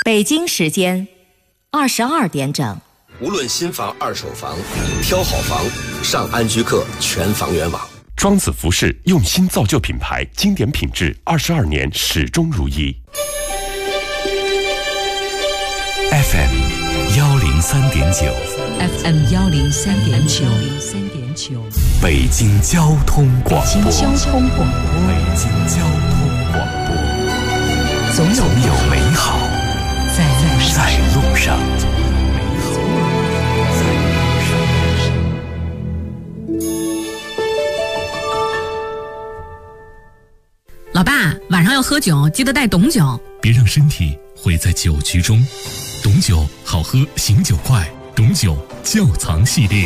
北京时间22点整。 无论新房、二手房，挑好房，上安居客全房源网。 庄子服饰用心造就品牌，经典品质，22年始终如一。 FM 103.9 FM 103.9 北京交通广播。 北京交通广播。 北京交通广播。总有美好在路上。 老爸，晚上要喝酒，记得带董酒， 别让身体毁在酒局中。董酒好喝，醒酒快，董酒窖藏系列。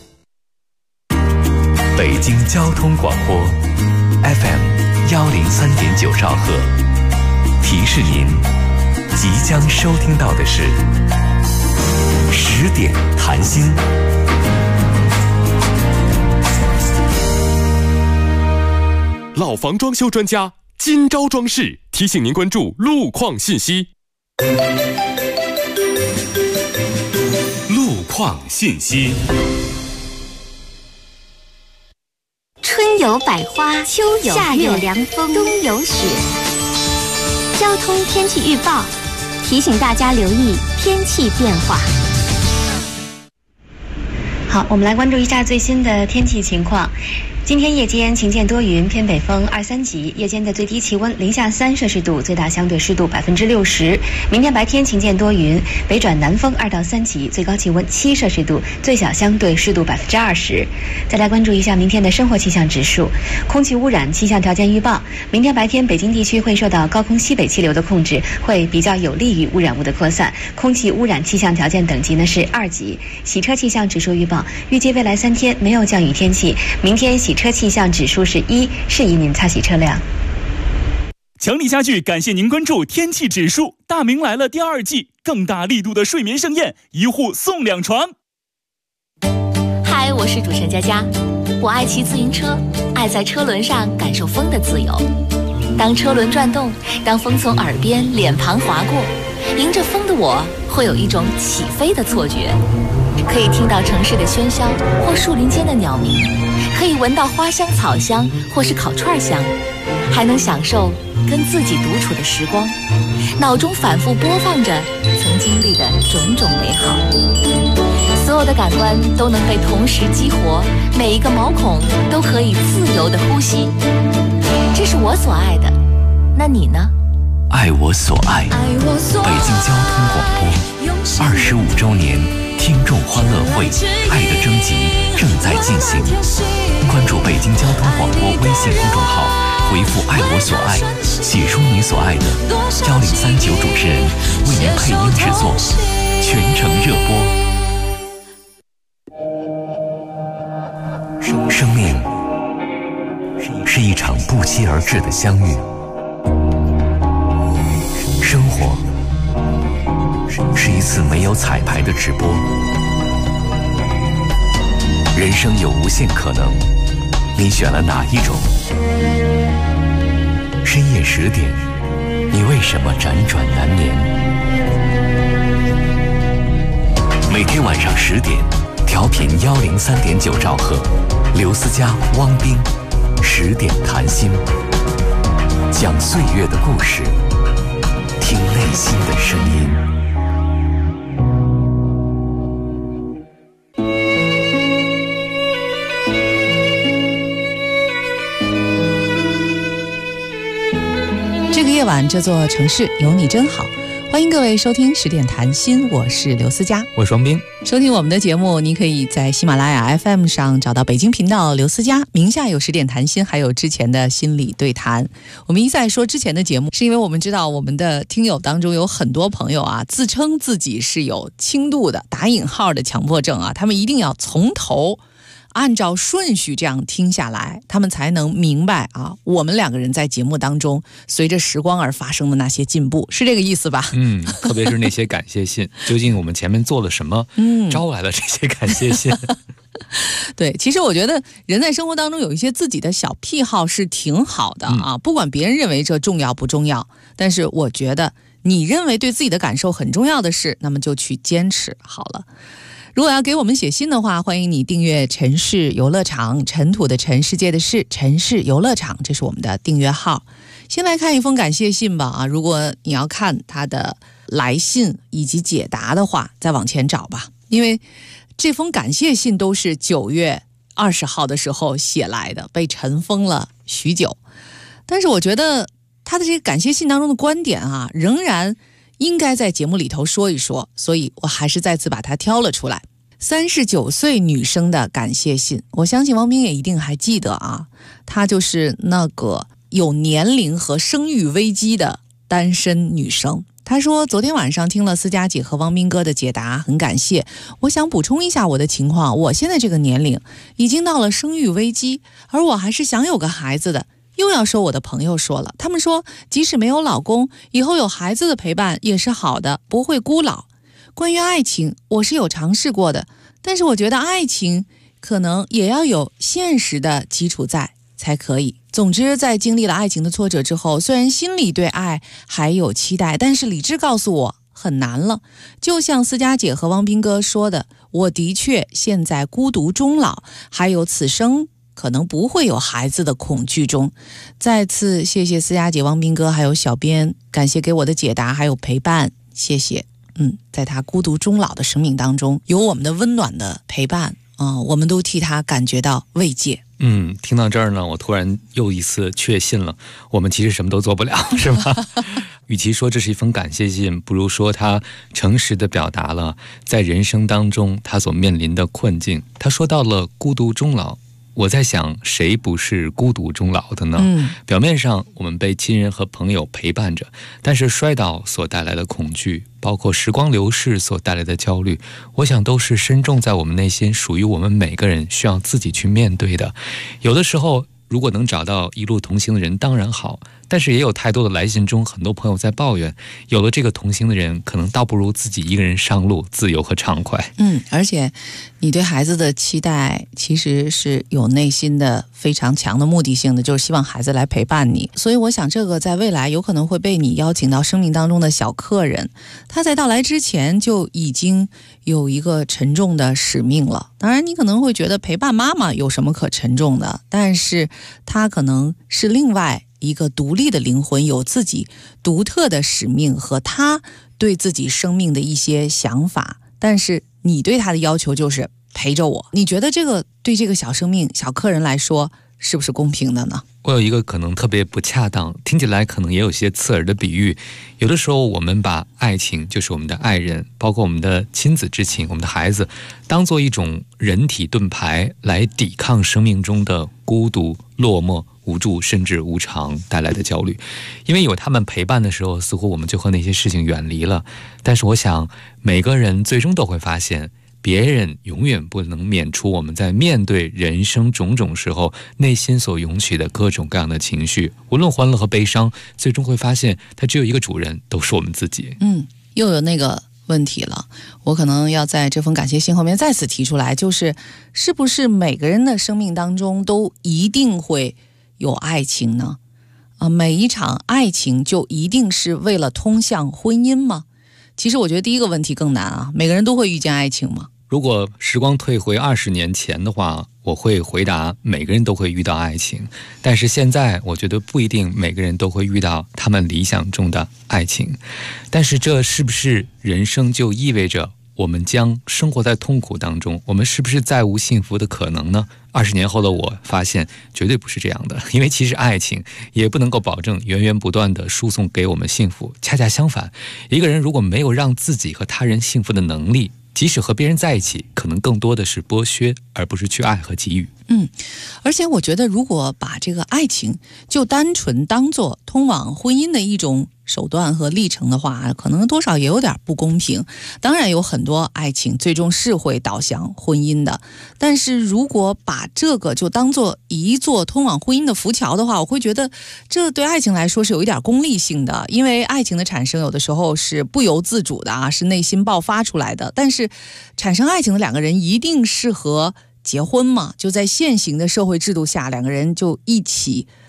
北京交通广播 FM 103.9兆赫，提示您即将收听到的是10点谈心。 老房装修专家今朝装饰提醒您关注路况信息。 路况信息。 春有百花，秋有夏有凉风，冬有雪。交通天气预报提醒大家留意天气变化。 好，我们来关注一下最新的天气情况。今天夜间晴间多云，偏北风2、3级，夜间的最低气温零下3摄氏度，最大相对湿度60%。明天白天晴间多云，北转南风2到3级，最高气温7摄氏度，最小相对湿度20%。再来关注一下明天的生活气象指数。空气污染气象条件预报，明天白天北京地区会受到高空西北气流的控制，会比较有利于污染物的扩散。空气污染气象条件等级呢是2级。洗车气象指数预报，预计未来3天没有降雨天气，明天洗车气象指数是1，适宜您擦洗车辆。 强力家具感谢您关注天气指数。大明来了第2季，更大力度的睡眠盛宴，1户送2床。 嗨，我是主持人佳佳。我爱骑自行车，爱在车轮上感受风的自由。当车轮转动，当风从耳边脸庞划过，迎着风的我会有一种起飞的错觉，可以听到城市的喧嚣或树林间的鸟鸣，可以闻到花香草香或是烤串香，还能享受跟自己独处的时光，脑中反复播放着曾经历的种种美好，所有的感官都能被同时激活，每一个毛孔都可以自由的呼吸，这是我所爱的。那你呢？ 爱我所爱，北京交通广播25周年听众欢乐会爱的征集正在进行，关注北京交通广播微信公众号，回复爱我所爱，写出你所爱的，1039主持人为您配音制作，全程热播。生命是一场不期而至的相遇，生活是一次没有彩排的直播，人生有无限可能，你选了哪一种？深夜10点，你为什么辗转难眠？每天晚上10点，调频103.9兆赫，刘思佳、汪冰10点谈心，讲岁月的故事，听内心的声音。 这个夜晚，这座城市有你真好。欢迎各位收听10点谈心，我是刘思佳， 我是王斌。 收听我们的节目，您可以在喜马拉雅 FM 上找到北京频道刘思佳，名下有10点谈心，还有之前的心理对谈。我们一再说之前的节目，是因为我们知道我们的听友当中有很多朋友啊，自称自己是有轻度的打引号的强迫症啊，他们一定要从头按照顺序这样听下来，他们才能明白啊，我们2个人在节目当中随着时光而发生的那些进步，是这个意思吧？ 特别是那些感谢信，究竟我们前面做了什么，招来了这些感谢信？ 对，其实我觉得人在生活当中有一些自己的小癖好是挺好的啊，不管别人认为这重要不重要，但是我觉得你认为对自己的感受很重要的事，那么就去坚持好了。如果要给我们写信的话，欢迎你订阅城市游乐场，尘土的尘，世界的世，城市游乐场，这是我们的订阅号。先来看一封感谢信吧如果你要看他的来信以及解答的话，再往前找吧，因为这封感谢信都是9月20号的时候写来的，被尘封了许久。但是我觉得他的这个感谢信当中的观点仍然应该在节目里头说一说，所以我还是再次把它挑了出来。39岁女生的感谢信，我相信王斌也一定还记得她就是那个有年龄和生育危机的单身女生。她说昨天晚上听了思佳姐和汪斌哥的解答，很感谢。我想补充一下我的情况，我现在这个年龄已经到了生育危机，而我还是想有个孩子的。又要说我的朋友说了，他们说即使没有老公，以后有孩子的陪伴也是好的，不会孤老。关于爱情，我是有尝试过的，但是我觉得爱情可能也要有现实的基础在才可以。总之，在经历了爱情的挫折之后，虽然心里对爱还有期待，但是理智告诉我很难了。就像思佳姐和汪斌哥说的，我的确现在孤独终老，还有此生可能不会有孩子的恐惧中。再次谢谢思佳姐、汪斌哥还有小编，感谢给我的解答还有陪伴，谢谢。在他孤独终老的生命当中，有我们的温暖的陪伴我们都替他感觉到慰藉。 听到这儿呢，我突然又一次确信了，我们其实什么都做不了，是吧？与其说这是一封感谢信，不如说他诚实地表达了在人生当中他所面临的困境。他说到了孤独终老，我在想，谁不是孤独终老的呢？表面上我们被亲人和朋友陪伴着，但是摔倒所带来的恐惧，包括时光流逝所带来的焦虑，我想都是深种在我们内心，属于我们每个人需要自己去面对的。有的时候如果能找到一路同行的人当然好，但是也有太多的来信中，很多朋友在抱怨，有了这个同行的人，可能倒不如自己一个人上路，自由和畅快。 而且你对孩子的期待其实是有内心的非常强的目的性的，就是希望孩子来陪伴你。所以我想这个在未来有可能会被你邀请到生命当中的小客人，他在到来之前就已经有一个沉重的使命了。当然你可能会觉得陪伴妈妈有什么可沉重的，但是他可能是另外一个独立的灵魂，有自己独特的使命和他对自己生命的一些想法，但是你对他的要求就是陪着我。你觉得这个对这个小生命小客人来说是不是公平的呢？ 我有一个可能特别不恰当，听起来可能也有些刺耳的比喻。有的时候我们把爱情，就是我们的爱人，包括我们的亲子之情，我们的孩子，当做一种人体盾牌来抵抗生命中的孤独、落寞、无助甚至无常带来的焦虑。因为有他们陪伴的时候，似乎我们就和那些事情远离了。但是我想每个人最终都会发现，别人永远不能免除我们在面对人生种种时候内心所涌起的各种各样的情绪，无论欢乐和悲伤，最终会发现它只有一个主人，都是我们自己。 又有那个问题了，我可能要在这封感谢信后面再次提出来，就是是不是每个人的生命当中都一定会有爱情呢？每一场爱情就一定是为了通向婚姻吗？其实我觉得第一个问题更难每个人都会遇见爱情吗？ 如果时光退回20年前的话，我会回答每个人都会遇到爱情，但是现在我觉得不一定每个人都会遇到他们理想中的爱情。但是这是不是人生就意味着我们将生活在痛苦当中？我们是不是再无幸福的可能呢？20年后的我发现绝对不是这样的，因为其实爱情也不能够保证源源不断的输送给我们幸福，恰恰相反，一个人如果没有让自己和他人幸福的能力，即使和别人在一起，可能更多的是剥削，而不是去爱和给予。 而且我觉得如果把这个爱情就单纯当作通往婚姻的一种手段和历程的话，可能多少也有点不公平。当然有很多爱情最终是会导向婚姻的，但是如果把这个就当作一座通往婚姻的浮桥的话，我会觉得这对爱情来说是有一点功利性的。因为爱情的产生有的时候是不由自主的是内心爆发出来的。但是产生爱情的两个人一定适合结婚嘛？就在现行的社会制度下，两个人就一起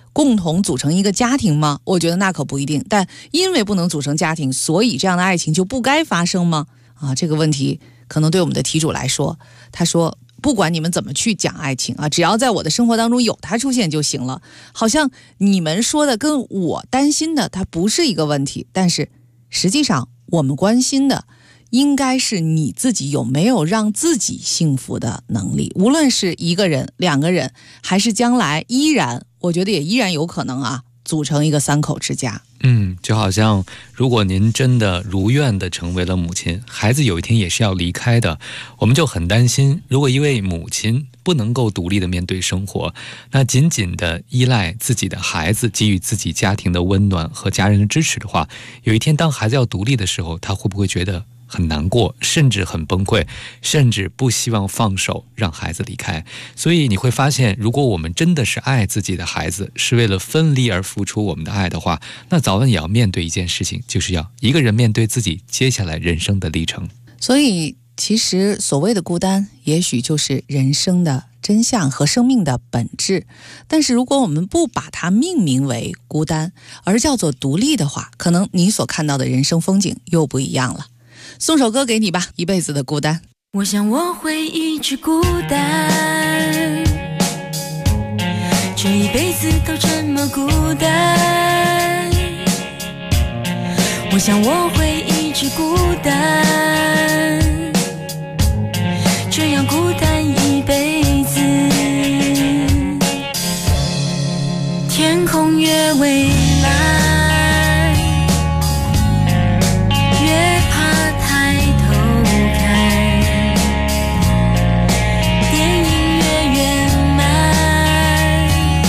共同组成一个家庭吗？我觉得那可不一定。但因为不能组成家庭，所以这样的爱情就不该发生吗？这个问题可能对我们的题主来说，他说不管你们怎么去讲爱情只要在我的生活当中有它出现就行了。好像你们说的跟我担心的它不是一个问题，但是实际上我们关心的应该是你自己有没有让自己幸福的能力，无论是一个人、两个人，还是将来我觉得也依然有可能组成一个3口之家。 就好像如果您真的如愿的成为了母亲，孩子有一天也是要离开的，我们就很担心，如果一位母亲不能够独立的面对生活，那紧紧的依赖自己的孩子，给予自己家庭的温暖和家人的支持的话，有一天当孩子要独立的时候，他会不会觉得很难过，甚至很崩溃，甚至不希望放手让孩子离开？所以你会发现，如果我们真的是爱自己的孩子，是为了分离而付出我们的爱的话，那早晚也要面对一件事情，就是要一个人面对自己接下来人生的历程。 所以其实所谓的孤单，也许就是人生的真相和生命的本质。但是如果我们不把它命名为孤单，而叫做独立的话，可能你所看到的人生风景又不一样了。送首歌给你吧，一辈子的孤单。 我想我会一直孤单，这一辈子都这么孤单。我想我会一直孤单，这样孤单一辈子。天空越蔚蓝，越怕抬头看，电影越圆满，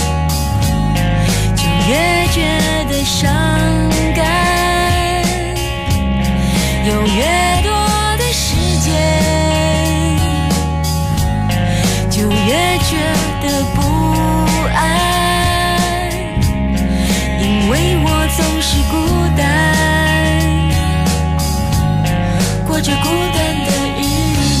就越觉得伤感，有越多的时间，就越觉得不安，因为我总是孤单，过着孤单的日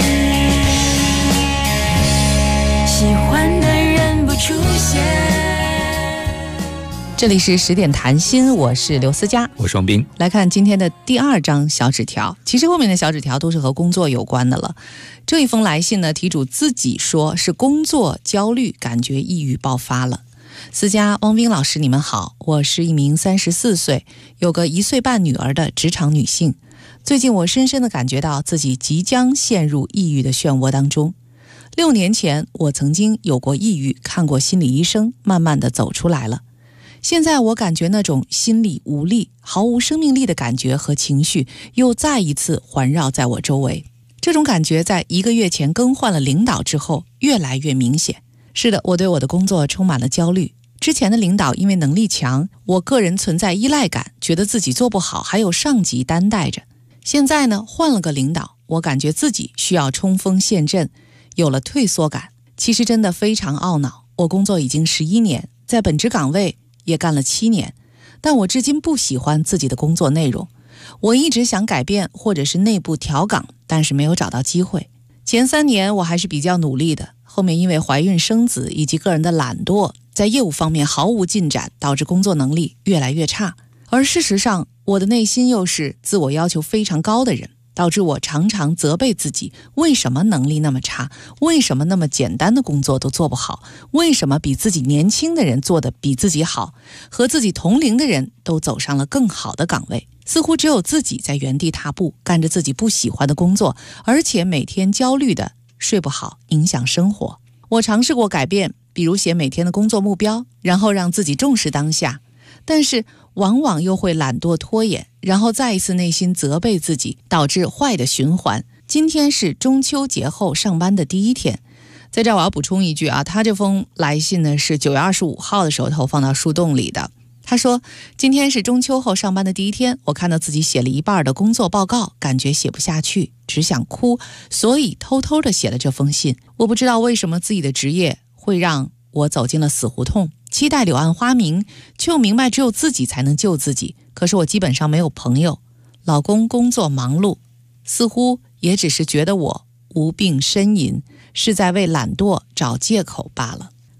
子，喜欢的人不出现。 这里是10点谈心，我是刘思佳， 我是王斌。 来看今天的第2张小纸条，其实后面的小纸条都是和工作有关的了。这一封来信呢，题主自己说是工作焦虑，感觉抑郁爆发了。思佳、汪斌老师，你们好，我是一名34岁，有个1岁半女儿的职场女性。最近我深深地感觉到自己即将陷入抑郁的漩涡当中。6年前，我曾经有过抑郁，看过心理医生，慢慢地走出来了。现在我感觉那种心理无力、毫无生命力的感觉和情绪又再一次环绕在我周围。这种感觉在1个月前更换了领导之后越来越明显。是的，我对我的工作充满了焦虑。之前的领导因为能力强，我个人存在依赖感，觉得自己做不好，还有上级担待着。现在呢，换了个领导，我感觉自己需要冲锋陷阵，有了退缩感。其实真的非常懊恼，我工作已经11年，在本职岗位也干了7年，但我至今不喜欢自己的工作内容。我一直想改变或者是内部调岗，但是没有找到机会。前3年我还是比较努力的，后面因为怀孕生子以及个人的懒惰，在业务方面毫无进展，导致工作能力越来越差。而事实上，我的内心又是自我要求非常高的人，导致我常常责备自己，为什么能力那么差？为什么那么简单的工作都做不好？为什么比自己年轻的人做得比自己好？和自己同龄的人都走上了更好的岗位，似乎只有自己在原地踏步，干着自己不喜欢的工作，而且每天焦虑的睡不好，影响生活。我尝试过改变，比如写每天的工作目标，然后让自己重视当下，但是往往又会懒惰拖延，然后再一次内心责备自己，导致坏的循环。今天是中秋节后上班的第1天，在这儿我要补充一句他这封来信呢是9月25号的时候投放到树洞里的。他说，今天是中秋后上班的第1天，我看到自己写了一半的工作报告，感觉写不下去，只想哭，所以偷偷的写了这封信。我不知道为什么自己的职业会让我走进了死胡同，期待柳暗花明，却又明白只有自己才能救自己。可是我基本上没有朋友，老公工作忙碌，似乎也只是觉得我无病呻吟，是在为懒惰找借口罢了。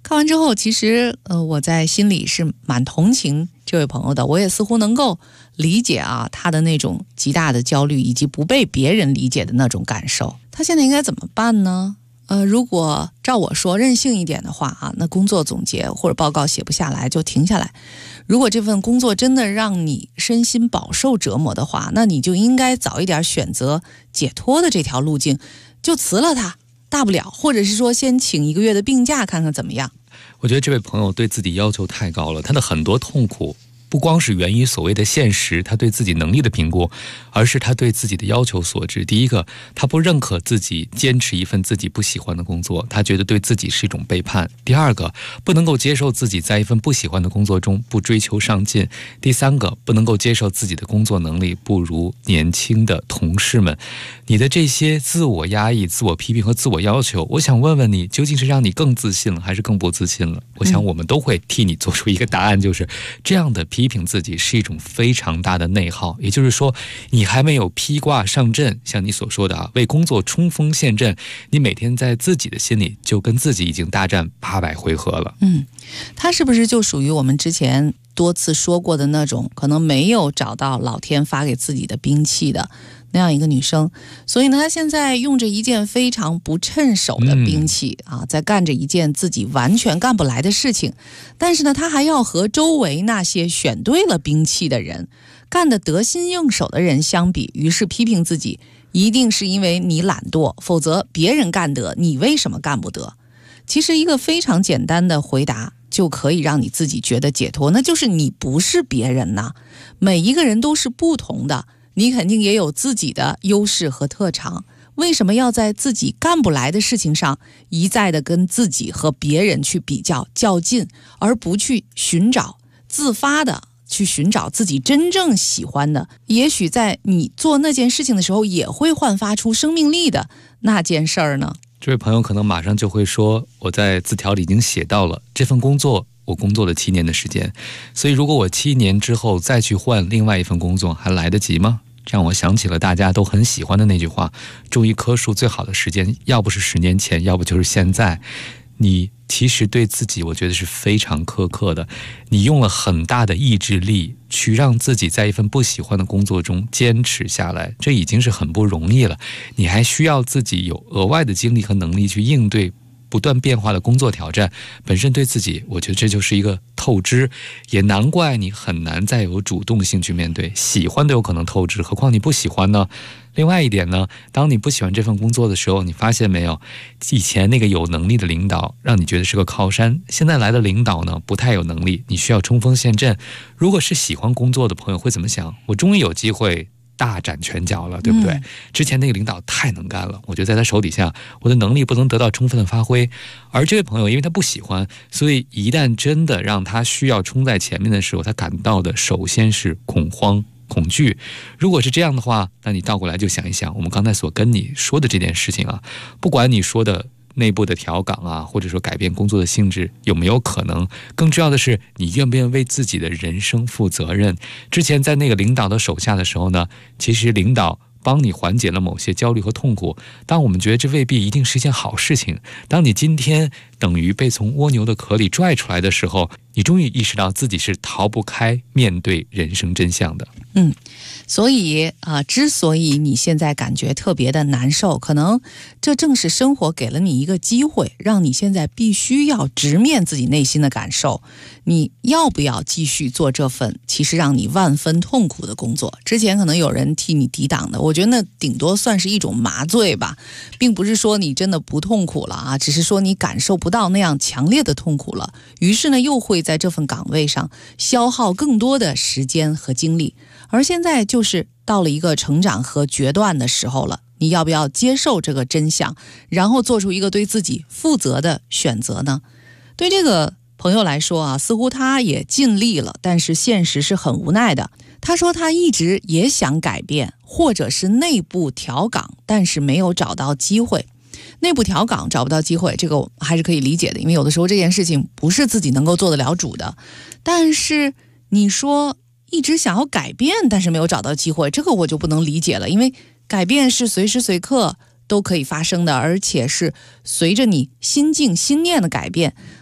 看完之后，其实我在心里是蛮同情这位朋友的，我也似乎能够理解啊他的那种极大的焦虑以及不被别人理解的那种感受。他现在应该怎么办呢？如果照我说任性一点的话啊，那工作总结或者报告写不下来就停下来。如果这份工作真的让你身心饱受折磨的话，那你就应该早一点选择解脱的这条路径，就辞了它，大不了或者是说先请1个月的病假看看怎么样。 我觉得这位朋友对自己要求太高了，他的很多痛苦不光是源于所谓的现实，他对自己能力的评估，而是他对自己的要求所致。第一个，他不认可自己坚持一份自己不喜欢的工作，他觉得对自己是一种背叛。第二个，不能够接受自己在一份不喜欢的工作中不追求上进。第三个，不能够接受自己的工作能力不如年轻的同事们。你的这些自我压抑、自我批评和自我要求，我想问问你，究竟是让你更自信了还是更不自信了？我想我们都会替你做出一个答案，就是这样的批评自己是一种非常大的内耗。也就是说，你还没有披挂上阵，像你所说的为工作冲锋陷阵，你每天在自己的心里就跟自己已经大战800回合了。 他是不是就属于我们之前多次说过的那种可能没有找到老天发给自己的兵器的那样一个女生？所以呢，她现在用着一件非常不趁手的兵器在干着一件自己完全干不来的事情，但是呢，她还要和周围那些选对了兵器的人，干得得心应手的人相比，于是批评自己，一定是因为你懒惰，否则别人干得，你为什么干不得？其实一个非常简单的回答就可以让你自己觉得解脱，那就是你不是别人呐，每一个人都是不同的，你肯定也有自己的优势和特长，为什么要在自己干不来的事情上一再的跟自己和别人去比较较劲，而不去寻找自发的去寻找自己真正喜欢的，也许在你做那件事情的时候也会焕发出生命力的那件事儿呢？ 这位朋友可能马上就会说，我在字条里已经写到了这份工作我工作了7年的时间，所以如果我7年之后再去换另外一份工作还来得及吗？这让我想起了大家都很喜欢的那句话，种一棵树最好的时间要不是10年前，要不就是现在。你其实对自己我觉得是非常苛刻的，你用了很大的意志力去让自己在一份不喜欢的工作中坚持下来，这已经是很不容易了，你还需要自己有额外的精力和能力去应对不断变化的工作挑战，本身对自己我觉得这就是一个透支，也难怪你很难再有主动性去面对，喜欢都有可能透支，何况你不喜欢呢？另外一点呢，当你不喜欢这份工作的时候，你发现没有，以前那个有能力的领导让你觉得是个靠山，现在来的领导呢不太有能力，你需要冲锋陷阵。如果是喜欢工作的朋友会怎么想？我终于有机会大展拳脚了，对不对？之前那个领导太能干了，我觉得在他手底下我的能力不能得到充分的发挥。而这位朋友因为他不喜欢，所以一旦真的让他需要冲在前面的时候，他感到的首先是恐慌恐惧。如果是这样的话，那你倒过来就想一想我们刚才所跟你说的这件事情啊，不管你说的内部的调岗啊，或者说改变工作的性质有没有可能，更重要的是你愿不愿意为自己的人生负责任。之前在那个领导的手下的时候呢，其实领导帮你缓解了某些焦虑和痛苦，当我们觉得这未必一定是一件好事情，当你今天等于被从蜗牛的壳里拽出来的时候，你终于意识到自己是逃不开面对人生真相的。 所以之所以你现在感觉特别的难受，可能这正是生活给了你一个机会，让你现在必须要直面自己内心的感受，你要不要继续做这份其实让你万分痛苦的工作？之前可能有人替你抵挡的，我觉得那顶多算是一种麻醉吧，并不是说你真的不痛苦了只是说你感受不到那样强烈的痛苦了，于是呢又会在这份岗位上消耗更多的时间和精力。而现在就是到了一个成长和决断的时候了，你要不要接受这个真相，然后做出一个对自己负责的选择呢？对这个朋友来说似乎他也尽力了，但是现实是很无奈的。他说他一直也想改变，或者是内部调岗，但是没有找到机会。内部调岗找不到机会，这个我还是可以理解的，因为有的时候这件事情不是自己能够做得了主的。但是你说一直想要改变，但是没有找到机会，这个我就不能理解了，因为改变是随时随刻都可以发生的，而且是随着你心境心念的改变，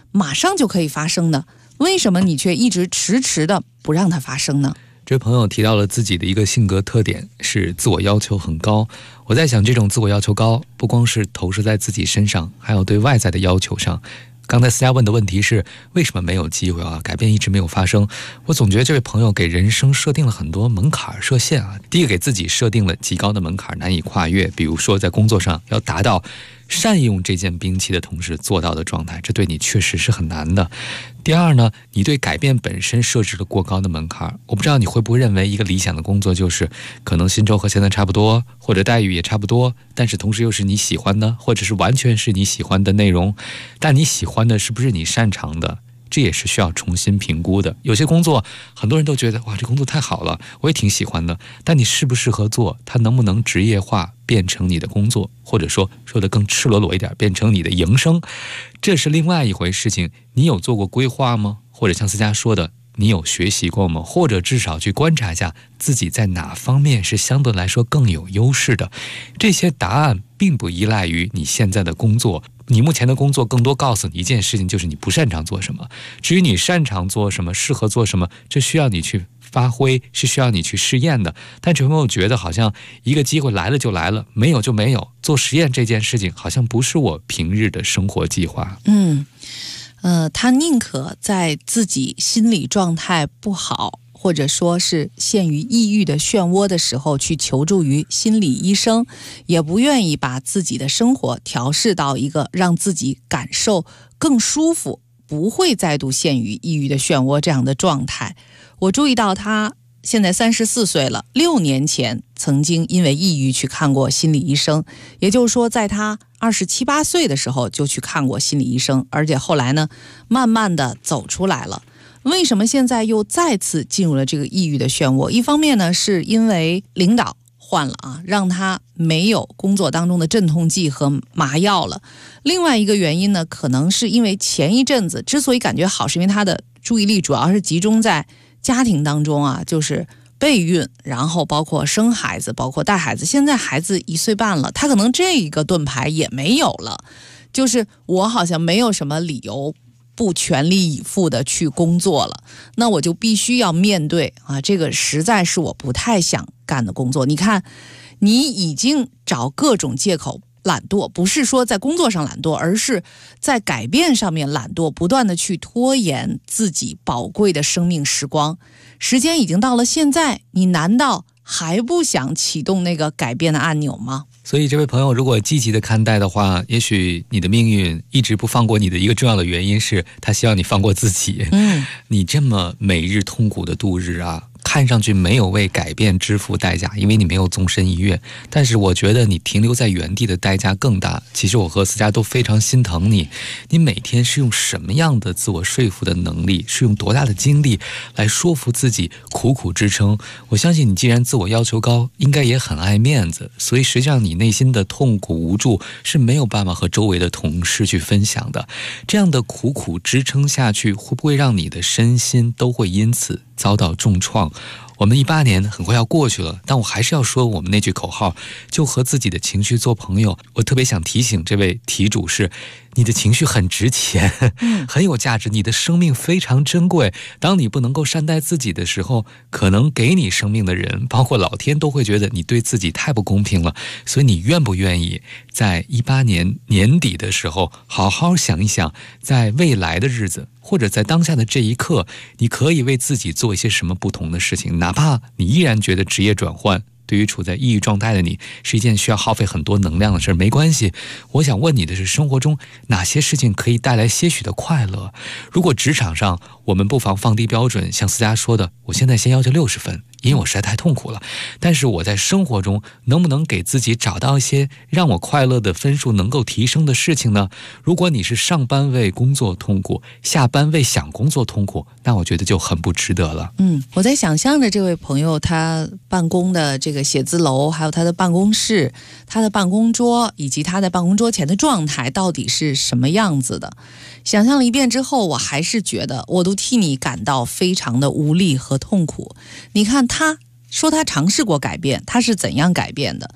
马上就可以发生呢？为什么你却一直迟迟的不让它发生呢？ 这位朋友提到了自己的一个性格特点是自我要求很高。我在想，这种自我要求高不光是投射在自己身上，还有对外在的要求上。刚才思佳问的问题是为什么没有机会啊？改变一直没有发生。我总觉得这位朋友给人生设定了很多门槛设限啊。第一个，给自己设定了极高的门槛难以跨越，比如说在工作上要达到善用这件兵器的同时做到的状态，这对你确实是很难的。第二呢，你对改变本身设置了过高的门槛。我不知道你会不会认为一个理想的工作就是可能薪酬和现在差不多，或者待遇也差不多，但是同时又是你喜欢的，或者是完全是你喜欢的内容，但你喜欢的是不是你擅长的，这也是需要重新评估的。有些工作很多人都觉得哇，这工作太好了，我也挺喜欢的，但你适不适合做，它能不能职业化变成你的工作，或者说得更赤裸裸一点，变成你的营生，这是另外一回事情。你有做过规划吗？或者像思佳说的，你有学习过吗？或者至少去观察一下自己在哪方面是相对来说更有优势的。这些答案并不依赖于你现在的工作，你目前的工作更多告诉你一件事情，就是你不擅长做什么。至于你擅长做什么，适合做什么，这需要你去发挥，是需要你去试验的。但有没有觉得好像一个机会来了就来了，没有就没有？做实验这件事情好像不是我平日的生活计划。 他宁可在自己心理状态不好，或者说是陷于抑郁的漩涡的时候去求助于心理医生，也不愿意把自己的生活调试到一个让自己感受更舒服，不会再度陷于抑郁的漩涡这样的状态。我注意到他现在34岁了，6年前曾经因为抑郁去看过心理医生，也就是说在他27、28岁的时候就去看过心理医生，而且后来呢慢慢的走出来了。为什么现在又再次进入了这个抑郁的漩涡？一方面呢是因为领导换了啊，让他没有工作当中的镇痛剂和麻药了。另外一个原因呢，可能是因为前一阵子之所以感觉好，是因为他的注意力主要是集中在家庭当中啊，就是备孕，然后包括生孩子，包括带孩子。现在孩子1岁半了，他可能这一个盾牌也没有了，就是我好像没有什么理由不全力以赴的去工作了，那我就必须要面对啊，这个实在是我不太想干的工作。你看，你已经找各种借口懒惰，不是说在工作上懒惰，而是在改变上面懒惰，不断的去拖延自己宝贵的生命时光。时间已经到了现在，你难道还不想启动那个改变的按钮吗？ 所以这位朋友如果积极的看待的话，也许你的命运一直不放过你的一个重要的原因是他希望你放过自己。你这么每日痛苦的度日啊，看上去没有为改变支付代价，因为你没有纵身一跃，但是我觉得你停留在原地的代价更大。其实我和思佳都非常心疼你，你每天是用什么样的自我说服的能力，是用多大的精力来说服自己苦苦支撑。我相信你既然自我要求高，应该也很爱面子，所以实际上你内心的痛苦无助是没有办法和周围的同事去分享的。这样的苦苦支撑下去，会不会让你的身心都会因此遭到重创？我们18年很快要过去了，但我还是要说我们那句口号，就和自己的情绪做朋友。我特别想提醒这位题主是，你的情绪很值钱，很有价值，你的生命非常珍贵。当你不能够善待自己的时候，可能给你生命的人，包括老天，都会觉得你对自己太不公平了。所以你愿不愿意在18年年底的时候好好想一想，在未来的日子或者在当下的这一刻，你可以为自己做一些什么不同的事情，哪怕你依然觉得职业转换对于处在抑郁状态的你是一件需要耗费很多能量的事，没关系。我想问你的是，生活中哪些事情可以带来些许的快乐？如果职场上我们不妨放低标准，像思佳说的，我现在先要求60分，因为我实在太痛苦了。但是我在生活中能不能给自己找到一些让我快乐的分数能够提升的事情呢？如果你是上班为工作痛苦，下班为想工作痛苦，那我觉得就很不值得了。 我在想象着这位朋友他办公的这个写字楼，还有他的办公室，他的办公桌，以及他在办公桌前的状态到底是什么样子的。想象了一遍之后，我还是觉得我都替你感到非常的无力和痛苦。你看，他说他尝试过改变，他是怎样改变的？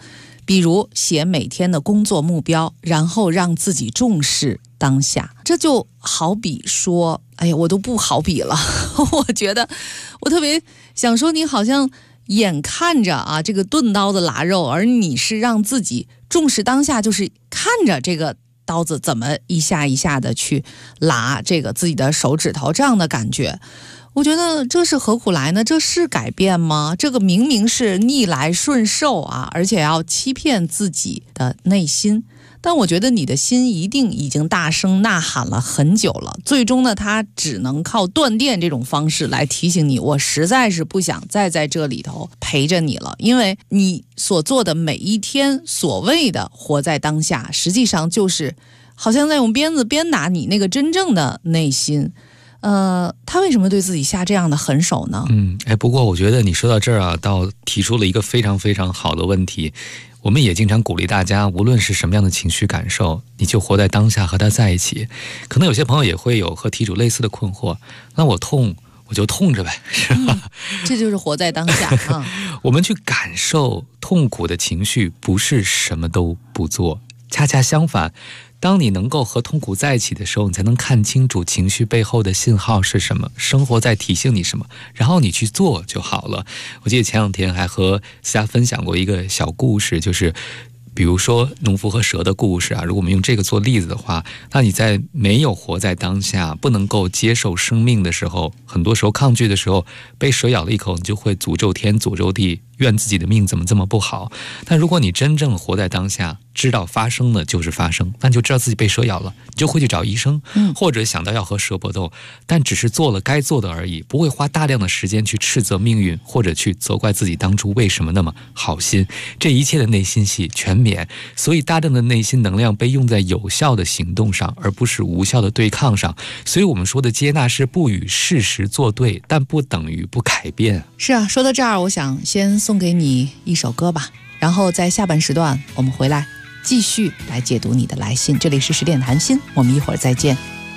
比如写每天的工作目标，然后让自己重视当下。这就好比说，哎呀，我都不好比了我觉得我特别想说，你好像眼看着啊这个钝刀的剌肉，而你是让自己重视当下，就是看着这个刀子怎么一下一下的去剌这个自己的手指头，这样的感觉。我觉得这是何苦来呢？这是改变吗？这个明明是逆来顺受啊，而且要欺骗自己的内心。但我觉得你的心一定已经大声呐喊了很久了，最终呢，它只能靠断电这种方式来提醒你，我实在是不想再在这里头陪着你了。因为你所做的每一天，所谓的活在当下，实际上就是好像在用鞭子鞭打你那个真正的内心。他为什么对自己下这样的狠手呢？ 不过我觉得你说到这儿啊，倒提出了一个非常非常好的问题。我们也经常鼓励大家，无论是什么样的情绪感受，你就活在当下，和他在一起。可能有些朋友也会有和题主类似的困惑，那我痛我就痛着呗，是吧？ 这就是活在当下啊。 我们去感受痛苦的情绪，不是什么都不做，恰恰相反，当你能够和痛苦在一起的时候，你才能看清楚情绪背后的信号是什么，生活在提醒你什么，然后你去做就好了。我记得前两天还和大家分享过一个小故事，就是比如说农夫和蛇的故事啊，如果我们用这个做例子的话，那你在没有活在当下，不能够接受生命的时候，很多时候抗拒的时候，被蛇咬了一口，你就会诅咒天诅咒地，怨自己的命怎么这么不好。但如果你真正活在当下，知道发生了就是发生，那你就知道自己被蛇咬了，你就会去找医生，或者想到要和蛇搏斗，但只是做了该做的而已，不会花大量的时间去斥责命运，或者去责怪自己当初为什么那么好心。这一切的内心戏全免，所以大量的内心能量被用在有效的行动上，而不是无效的对抗上。所以我们说的接纳是不与事实作对，但不等于不改变。 是啊，说到这儿，我想先送给你一首歌吧，然后在下半时段我们回来继续来解读你的来信。这里是10点谈心，我们一会儿再见。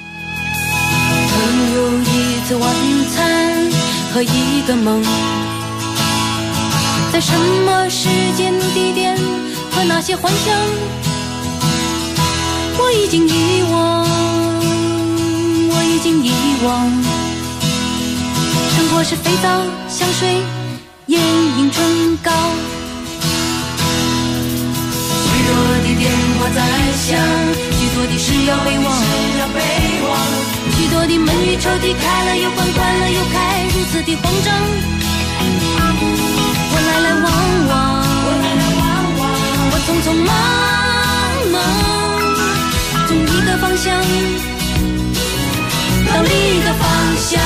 曾有一次晚餐和一个梦，在什么时间地点和那些幻想，我已经遗忘，我已经遗忘。生活是肥皂、香水、眼影、唇膏，许多的电话在响，许多的事要被忘，许多的门与抽屉开了又关，关了又开，如此的慌张。我来来往往，我匆匆忙忙，从一个方向到另一个方向，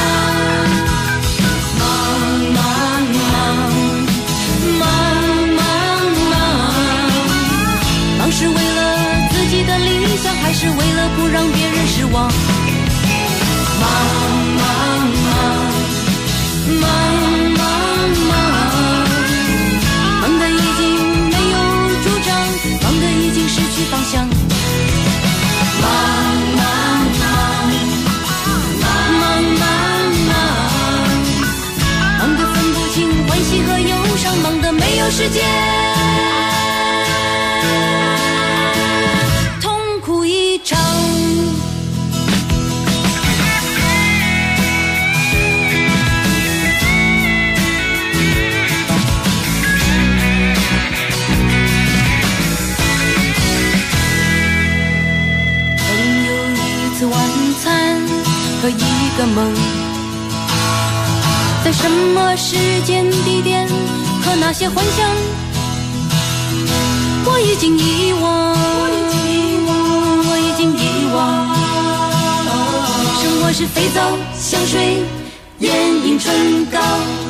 忙忙忙忙忙忙，忙是为了自己的理想，还是为了不让别人失望？忙忙忙忙忙忙，忙得已经没有主张，忙得已经失去方向。忙忙忙忙忙忙，忙得分不清欢喜和忧伤，忙得没有时间痛苦一场。和一个梦，在什么时间地点和那些幻想，我已经遗忘，我已经遗忘。生活是肥皂、香水、眼影、唇膏，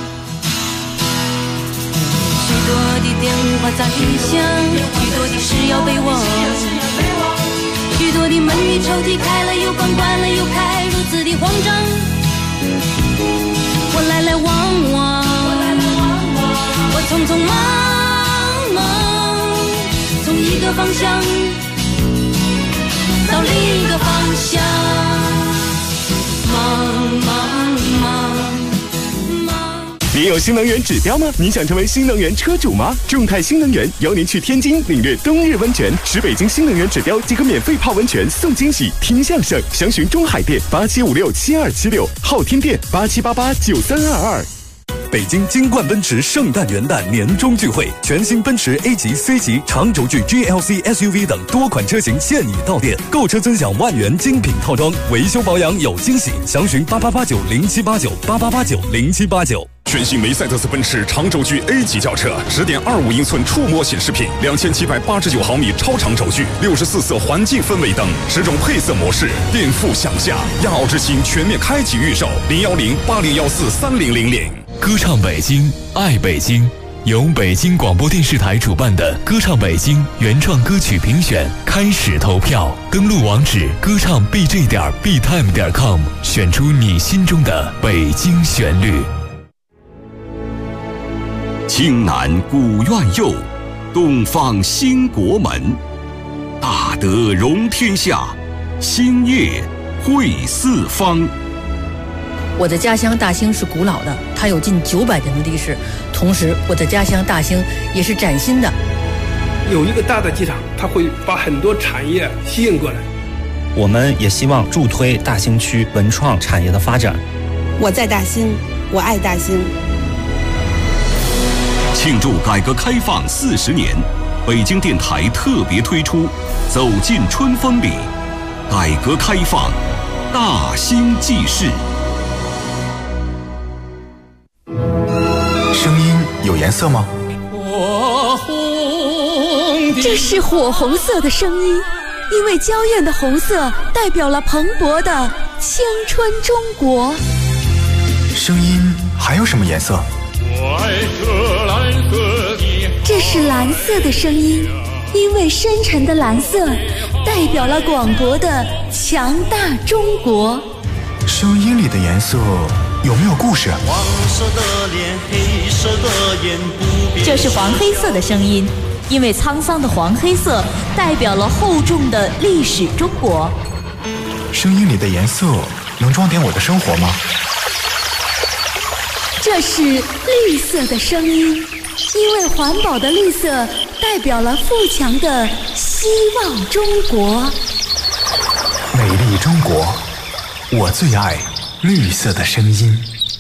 许多的电话在响，许多的事要被忘，许多的门与抽屉开了又关，关了又开，如此的慌张。我来来往往，我匆匆忙忙，从一个方向到另一个方向，忙忙忙忙。 也有新能源指标吗？你想成为新能源车主吗？众泰新能源邀您去天津领略冬日温泉，持北京新能源指标即可免费泡温泉送惊喜，听相声。详询中海店87567276，昊天店87889322。 北京金冠奔驰圣诞元旦年终聚会，全新奔驰 A 级、C 级、长轴距 GLC SUV 等多款车型现已到店，购车尊享万元精品套装，维修保养有惊喜。详询8889078988890789。 全新梅赛德斯奔驰长轴距 A 级轿车，10.25英寸触摸显示屏，2789毫米超长轴距，64色环境氛围灯，10种配色模式，颠覆想象。亚奥之星全面开启预售，01080143000。 歌唱北京，爱北京，由北京广播电视台主办的歌唱北京原创歌曲评选开始投票，登录网址歌唱 bj.btime.com， 选出你心中的北京旋律。 京南古院右，东方兴国门，大德容天下，兴业惠四方。 我的家乡大兴是古老的，它有近900年的历史。同时，我的家乡大兴也是崭新的。 有一个大的机场，它会把很多产业吸引过来。 我们也希望助推大兴区文创产业的发展。 我在大兴，我爱大兴。 庆祝改革开放40年，北京电台特别推出《走进春风里》，改革开放，大兴记事。 声音有颜色吗？ 这是火红色的声音，因为娇艳的红色代表了蓬勃的青春中国。 声音还有什么颜色？ 这是蓝色的声音，因为深沉的蓝色代表了广博的强大中国。 声音里的颜色有没有故事？ 黄色的脸，黑色的眼，不变。 这是黄黑色的声音，因为沧桑的黄黑色代表了厚重的历史中国。 声音里的颜色能装点我的生活吗？ 这是绿色的声音，因为环保的绿色代表了富强的希望中国。 美丽中国，我最爱绿色的声音。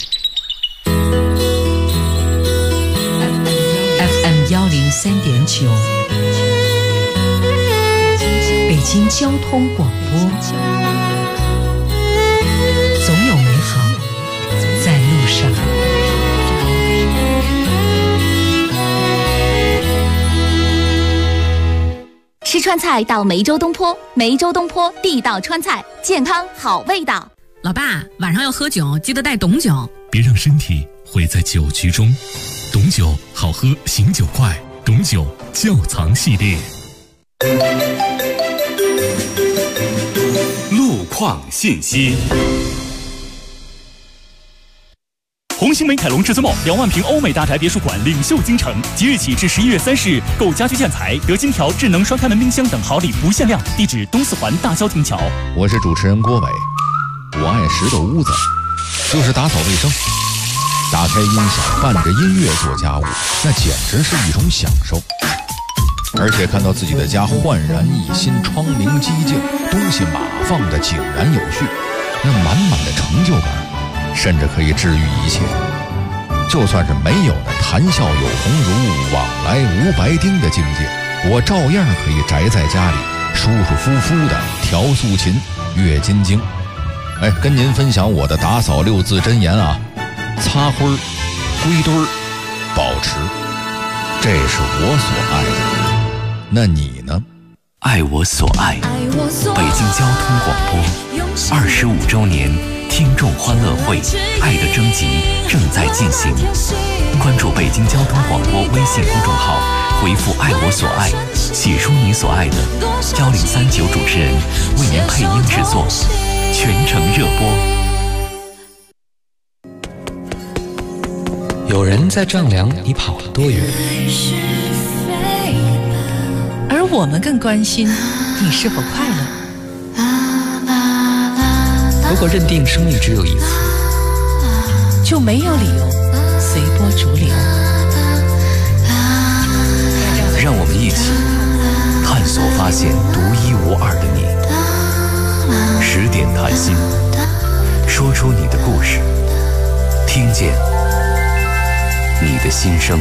FM 103.9，北京交通广播，总有美好在路上。 吃川菜到梅州东坡，梅州东坡地道川菜，健康好味道。 老爸，晚上要喝酒，记得带董酒。 别让身体毁在酒局中。董酒好喝，醒酒快。董酒窖藏系列。 路况信息。 红星美凯龙至尊 2万平欧美大宅别墅馆领袖京城，即日起至11月30日，购家居建材得金条、智能双开门冰箱等好礼不限量。地址东四环大萧亭桥。 我是主持人郭伟，我爱石头屋子，就是打扫卫生，打开音响，伴着音乐做家务，那简直是一种享受。而且看到自己的家焕然一新，窗明几净，东西码放的井然有序，那满满的成就感。甚至可以治愈一切，就算是没有那谈笑有鸿儒，往来无白丁的境界，我照样可以宅在家里，舒舒服服的调素琴、阅金经。哎，跟您分享我的打扫6字真言啊：擦灰儿、归堆儿、保持，这是我所爱的。那你呢？ 爱我所爱，北京交通广播25周年听众欢乐会爱的征集正在进行，关注北京交通广播微信公众号，回复爱我所爱，写出你所爱的，1039主持人为您配音制作，全程热播。有人在丈量你跑了多远， 而我们更关心你是否快乐。 如果认定生命只有一次， 就没有理由随波逐流。 让我们一起探索发现独一无二的你。10点谈心，说出你的故事，听见你的心声。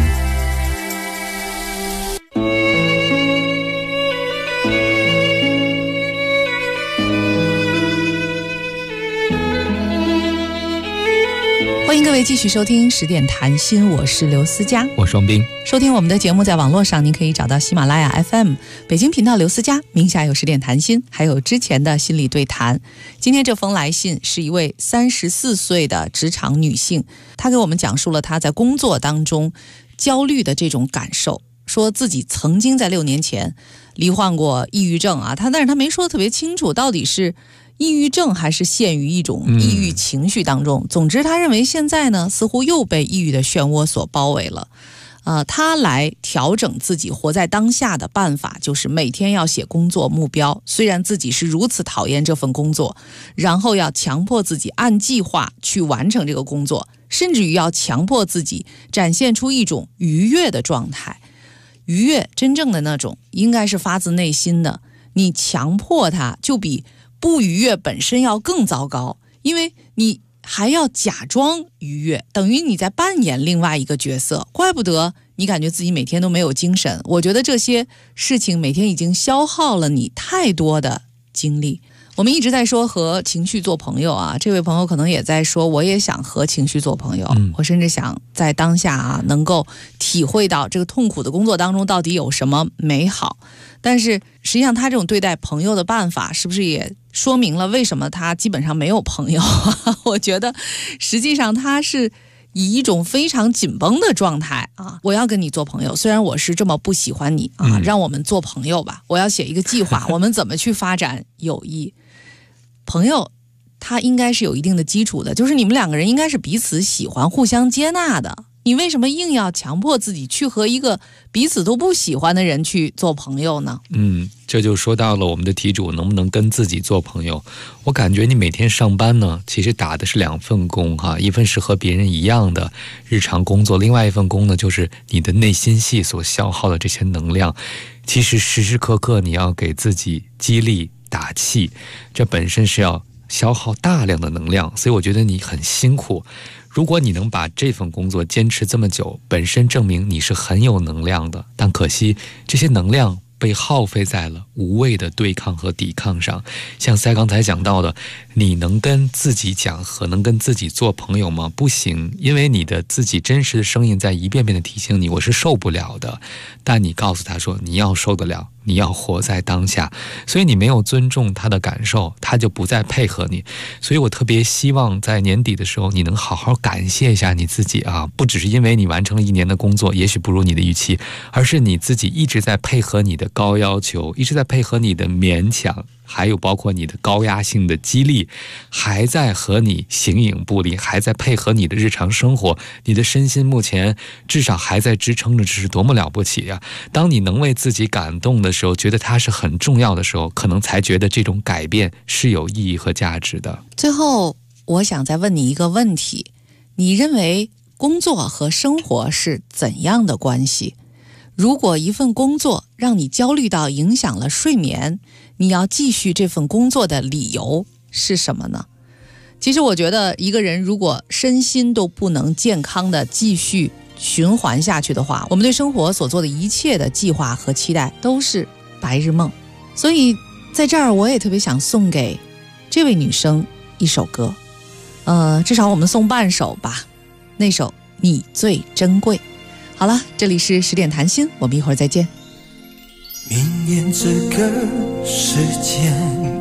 欢迎各位继续收听10点谈心，我是刘思佳， 我是王斌。 收听我们的节目在网络上您可以找到喜马拉雅 FM 北京频道刘思佳，名下有10点谈心，还有之前的心理对谈。今天这封来信是一位34岁的职场女性，她给我们讲述了她在工作当中焦虑的这种感受，说自己曾经在6年前罹患过抑郁症啊，但是她没说得特别清楚到底是抑郁症还是陷于一种抑郁情绪当中。总之他认为现在呢似乎又被抑郁的漩涡所包围了。他来调整自己活在当下的办法就是每天要写工作目标，虽然自己是如此讨厌这份工作，然后要强迫自己按计划去完成这个工作，甚至于要强迫自己展现出一种愉悦的状态。愉悦真正的那种应该是发自内心的，你强迫它就比不愉悦本身要更糟糕，因为你还要假装愉悦，等于你在扮演另外一个角色，怪不得你感觉自己每天都没有精神。我觉得这些事情每天已经消耗了你太多的精力。我们一直在说和情绪做朋友啊，这位朋友可能也在说我也想和情绪做朋友，我甚至想在当下啊能够体会到这个痛苦的工作当中到底有什么美好。但是实际上他这种对待朋友的办法是不是也说明了为什么他基本上没有朋友？我觉得实际上他是以一种非常紧绷的状态啊，我要跟你做朋友，虽然我是这么不喜欢你啊，让我们做朋友吧，我要写一个计划，我们怎么去发展友谊。朋友他应该是有一定的基础的，就是你们两个人应该是彼此喜欢互相接纳的，你为什么硬要强迫自己去和一个彼此都不喜欢的人去做朋友呢？ 这就说到了我们的题主能不能跟自己做朋友。我感觉你每天上班呢，其实打的是2份工哈，一份是和别人一样的日常工作，另外一份工呢就是你的内心戏所消耗的这些能量。其实时时刻刻你要给自己激励打气，这本身是要消耗大量的能量，所以我觉得你很辛苦。如果你能把这份工作坚持这么久，本身证明你是很有能量的，但可惜这些能量被耗费在了无谓的对抗和抵抗上。像赛刚才讲到的，你能跟自己讲和能跟自己做朋友吗？不行，因为你的自己真实的声音在一遍遍的提醒你，我是受不了的。但你告诉他说你要受得了，你要活在当下，所以你没有尊重他的感受，他就不再配合你。所以我特别希望在年底的时候你能好好感谢一下你自己啊，不只是因为你完成了1年的工作也许不如你的预期，而是你自己一直在配合你的高要求，一直在配合你的勉强，还有包括你的高压性的激励，还在和你形影不离，还在配合你的日常生活，你的身心目前至少还在支撑着，这是多么了不起呀！当你能为自己感动的时候，觉得它是很重要的时候，可能才觉得这种改变是有意义和价值的。 最后我想再问你一个问题，你认为工作和生活是怎样的关系？如果一份工作让你焦虑到影响了睡眠，你要继续这份工作的理由是什么呢？其实我觉得一个人如果身心都不能健康的继续循环下去的话，我们对生活所做的一切的计划和期待都是白日梦。所以在这儿我也特别想送给这位女生一首歌，至少我们送半首吧，那首你最珍贵。好了，这里是10点谈心，我们一会儿再见。 明年这个时间，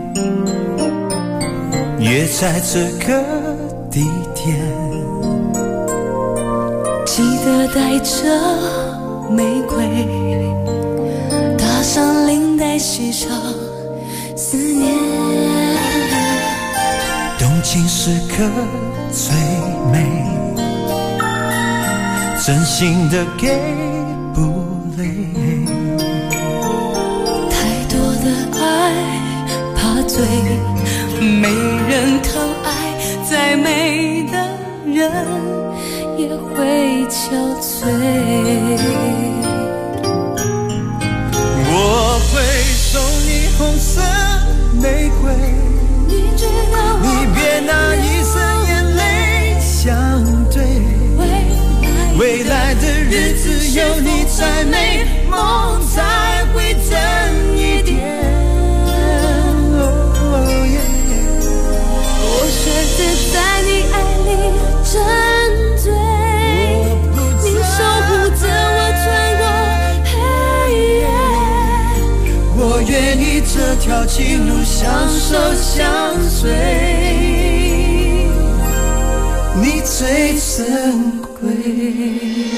约在这个地点， 记得带着玫瑰，搭上领带，系上思念。 动情时刻最美，真心的给不累， 太多的爱怕醉，没人疼爱再美的人也也会憔悴。 我会送你红色玫瑰，你别拿一生眼泪相对，未来的日子有你才美，梦才会真一点。 我选择在你爱里沉醉，你守护着我穿过黑夜， 我愿意这条情路相守相随，你最珍贵。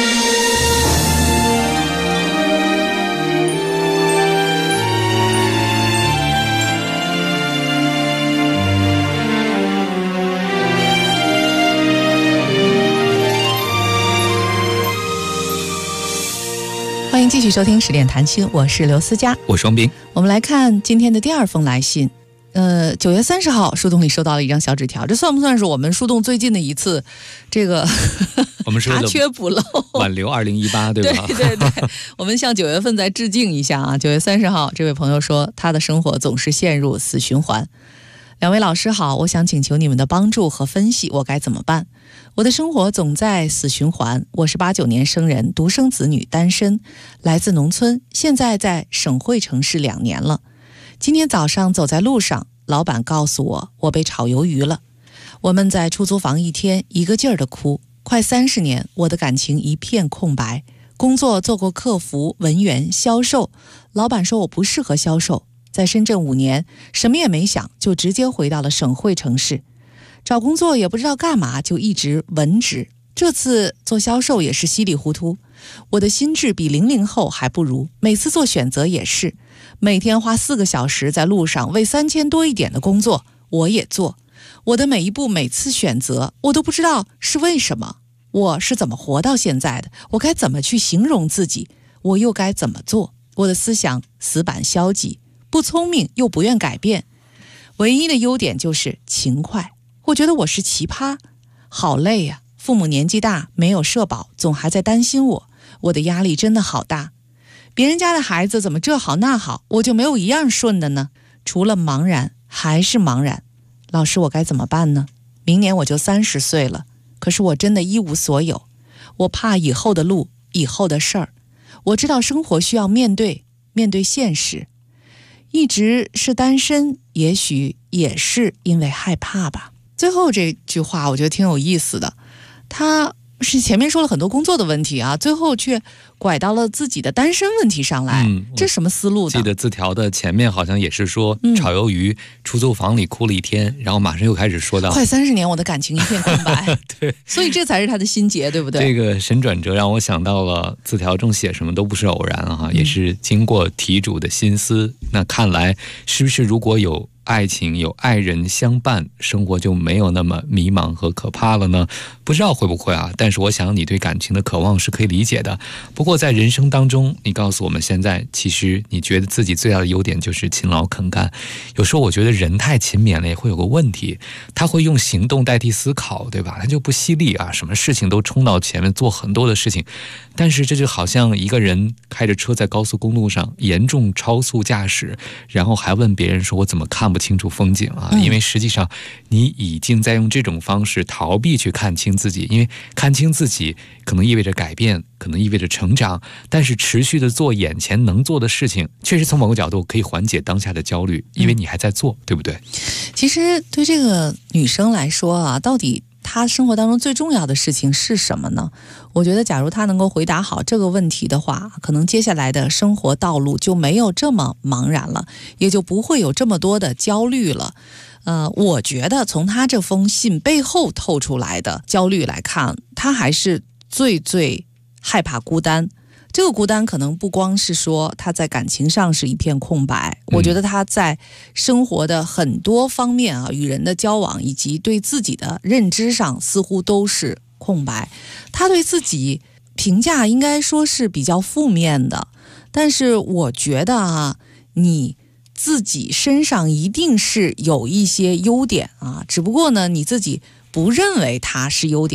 欢迎继续收听10点谈心，我是刘思佳， 我是王斌。 我们来看今天的第二封来信。9月30号，树洞里收到了一张小纸条，这算不算是我们树洞最近的一次这个我们是查缺补漏， 挽留2018，对吧？ 对，我们向9月份再致敬一下啊。9月30号，这位朋友说，他的生活总是陷入死循环。两位老师好，我想请求你们的帮助和分析，我该怎么办？我的生活总在死循环，我是89年生人，独生子女，单身，来自农村，现在在省会城市2年了。今天早上走在路上，老板告诉我，我被炒鱿鱼了。我们在出租房1天，一个劲儿的哭。快30年，我的感情一片空白。工作做过客服、文员、销售，老板说我不适合销售。在深圳5年，什么也没想，就直接回到了省会城市。找工作也不知道干嘛，就一直文职。这次做销售也是稀里糊涂。我的心智比00后还不如，每次做选择也是，每天花4个小时在路上为3000多一点的工作，我也做。我的每一步每次选择，我都不知道是为什么。我是怎么活到现在的？我该怎么去形容自己？我又该怎么做？我的思想死板消极，不聪明又不愿改变，唯一的优点就是勤快。我觉得我是奇葩，好累呀！父母年纪大，没有社保，总还在担心我，我的压力真的好大。别人家的孩子怎么这好那好，我就没有一样顺的呢？除了茫然还是茫然。老师，我该怎么办呢？明年我就30岁了，可是我真的一无所有。我怕以后的路，以后的事儿。我知道生活需要面对现实。一直是单身，也许也是因为害怕吧。最后这句话我觉得挺有意思的，他是前面说了很多工作的问题啊，最后却拐到了自己的单身问题上来，这什么思路呢？ 记得字条的前面好像也是说炒鱿鱼，出租房里哭了1天，然后马上又开始说到快30年我的感情一片空白对， 所以这才是他的心结，对不对？ 这个神转折让我想到了字条中写什么都不是偶然啊，也是经过题主的心思。那看来是不是如果有爱情，有爱人相伴，生活就没有那么迷茫和可怕了呢？不知道会不会啊，但是我想你对感情的渴望是可以理解的。不过在人生当中，你告诉我们现在其实你觉得自己最大的优点就是勤劳肯干。有时候我觉得人太勤勉了也会有个问题，他会用行动代替思考，对吧？他就不犀利啊，什么事情都冲到前面做很多的事情。但是这就好像一个人开着车在高速公路上严重超速驾驶，然后还问别人说我怎么看不清楚风景啊？因为实际上你已经在用这种方式逃避去看清自己，因为看清自己可能意味着改变，可能意味着成长，但是持续的做眼前能做的事情，确实从某个角度可以缓解当下的焦虑，因为你还在做，对不对？ 其实对这个女生来说啊，到底她生活当中最重要的事情是什么呢？我觉得假如她能够回答好这个问题的话，可能接下来的生活道路就没有这么茫然了，也就不会有这么多的焦虑了。我觉得从她这封信背后透出来的焦虑来看，她还是最害怕孤单。这个孤单可能不光是说他在感情上是一片空白，我觉得他在生活的很多方面啊，与人的交往以及对自己的认知上似乎都是空白。他对自己评价应该说是比较负面的，但是我觉得啊，你自己身上一定是有一些优点啊，只不过呢你自己不认为它是优点。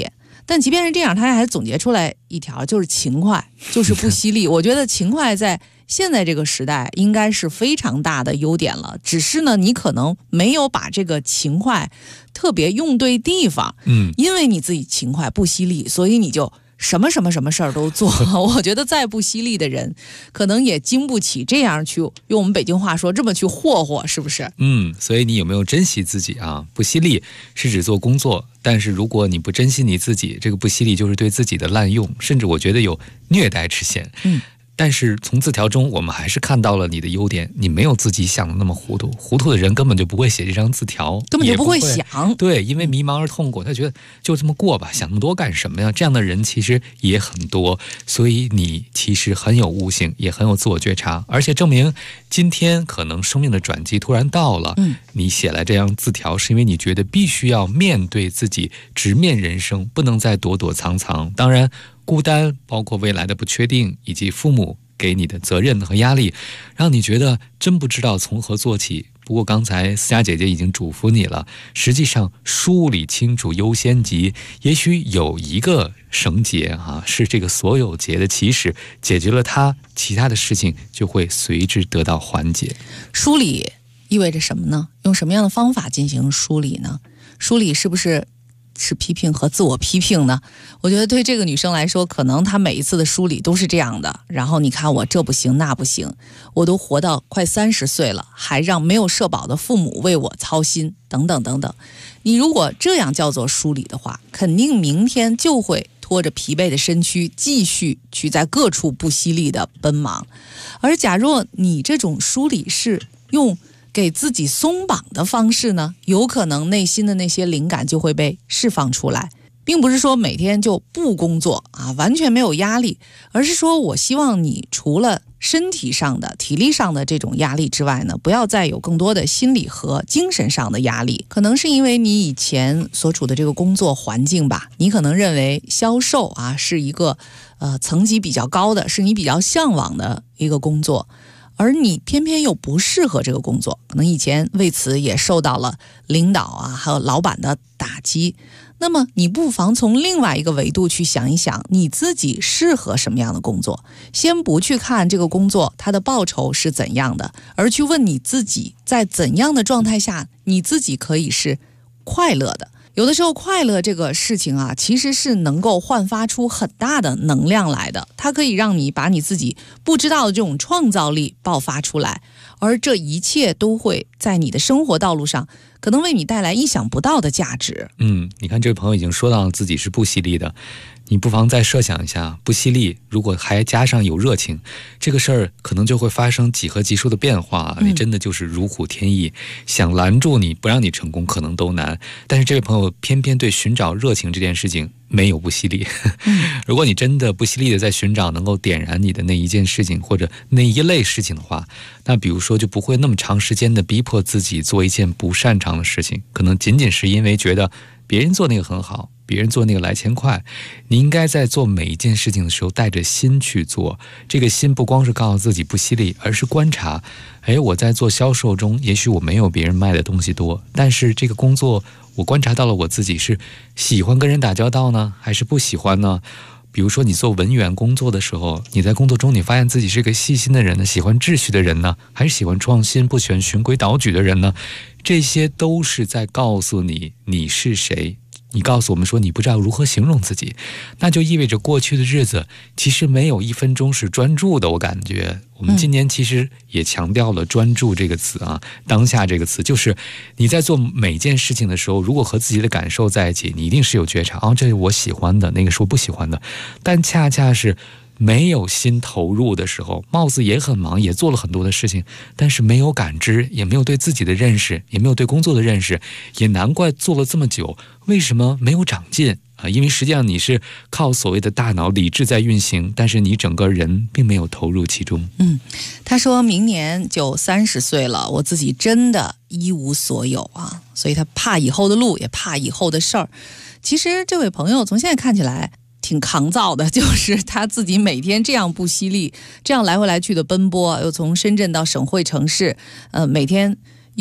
但即便是这样，他还总结出来一条，就是勤快，就是不犀利。我觉得勤快在现在这个时代应该是非常大的优点了，只是呢，你可能没有把这个勤快特别用对地方。因为你自己勤快不犀利，所以你就什么事儿都做。我觉得再不犀利的人，可能也经不起这样去用我们北京话说这么去霍霍，是不是？ 所以你有没有珍惜自己啊？不犀利是指做工作，但是如果你不珍惜你自己，这个不犀利就是对自己的滥用，甚至我觉得有虐待之嫌。但是从字条中我们还是看到了你的优点，你没有自己想的那么糊涂，糊涂的人根本就不会写这张字条， 根本就不会想。 对，因为迷茫而痛苦，他觉得就这么过吧，想那么多干什么呀？这样的人其实也很多，所以你其实很有悟性，也很有自我觉察，而且证明今天可能生命的转机突然到了。你写来这样字条是因为你觉得必须要面对自己，直面人生，不能再躲躲藏藏。当然孤单，包括未来的不确定，以及父母给你的责任和压力，让你觉得真不知道从何做起。不过刚才思佳姐姐已经嘱咐你了，实际上梳理清楚优先级，也许有一个绳结是这个所有结的起始，解决了它，其他的事情就会随之得到缓解。 梳理意味着什么呢？用什么样的方法进行梳理呢？梳理是不是批评和自我批评呢？我觉得对这个女生来说，可能她每一次的梳理都是这样的。然后你看我这不行那不行，我都活到快30岁了，还让没有社保的父母为我操心，等等等等。你如果这样叫做梳理的话，肯定明天就会拖着疲惫的身躯继续去在各处不犀利的奔忙。而假若你这种梳理是用给自己松绑的方式呢，有可能内心的那些灵感就会被释放出来，并不是说每天就不工作完全没有压力，而是说我希望你除了身体上的体力上的这种压力之外呢，不要再有更多的心理和精神上的压力。可能是因为你以前所处的这个工作环境吧，你可能认为销售是一个层级比较高的，是你比较向往的一个工作，而你偏偏又不适合这个工作，可能以前为此也受到了领导还有老板的打击。那么你不妨从另外一个维度去想一想，你自己适合什么样的工作，先不去看这个工作它的报酬是怎样的，而去问你自己在怎样的状态下你自己可以是快乐的。有的时候快乐这个事情其实是能够焕发出很大的能量来的，它可以让你把你自己不知道的这种创造力爆发出来，而这一切都会在你的生活道路上可能为你带来意想不到的价值。 你看这位朋友已经说到自己是不犀利的，你不妨再设想一下，不犀利如果还加上有热情，这个事儿可能就会发生几何级数的变化，你真的就是如虎添翼，想拦住你不让你成功可能都难。但是这位朋友偏偏对寻找热情这件事情没有不犀利。如果你真的不犀利的在寻找能够点燃你的那一件事情或者那一类事情的话，那比如说就不会那么长时间的逼迫自己做一件不擅长的事情，可能仅仅是因为觉得别人做那个很好，别人做那个来钱快。你应该在做每一件事情的时候带着心去做，这个心不光是告诉自己不犀利，而是观察，我在做销售中也许我没有别人卖的东西多，但是这个工作我观察到了我自己是喜欢跟人打交道呢，还是不喜欢呢？比如说你做文员工作的时候，你在工作中你发现自己是个细心的人呢，喜欢秩序的人呢，还是喜欢创新不喜欢循规蹈矩的人呢？这些都是在告诉你你是谁。你告诉我们说你不知道如何形容自己，那就意味着过去的日子其实没有1分钟是专注的。我感觉我们今年其实也强调了专注这个词当下这个词，就是你在做每件事情的时候，如果和自己的感受在一起，你一定是有觉察，这是我喜欢的，那个是我不喜欢的。但恰恰是没有心投入的时候，貌似也很忙，也做了很多的事情，但是没有感知，也没有对自己的认识，也没有对工作的认识，也难怪做了这么久为什么没有长进因为实际上你是靠所谓的大脑理智在运行，但是你整个人并没有投入其中。 他说明年就30岁了，我自己真的一无所有所以他怕以后的路，也怕以后的事儿。其实这位朋友从现在看起来挺抗造的，就是他自己每天这样不犀利，这样来回来去的奔波，又从深圳到省会城市，每天又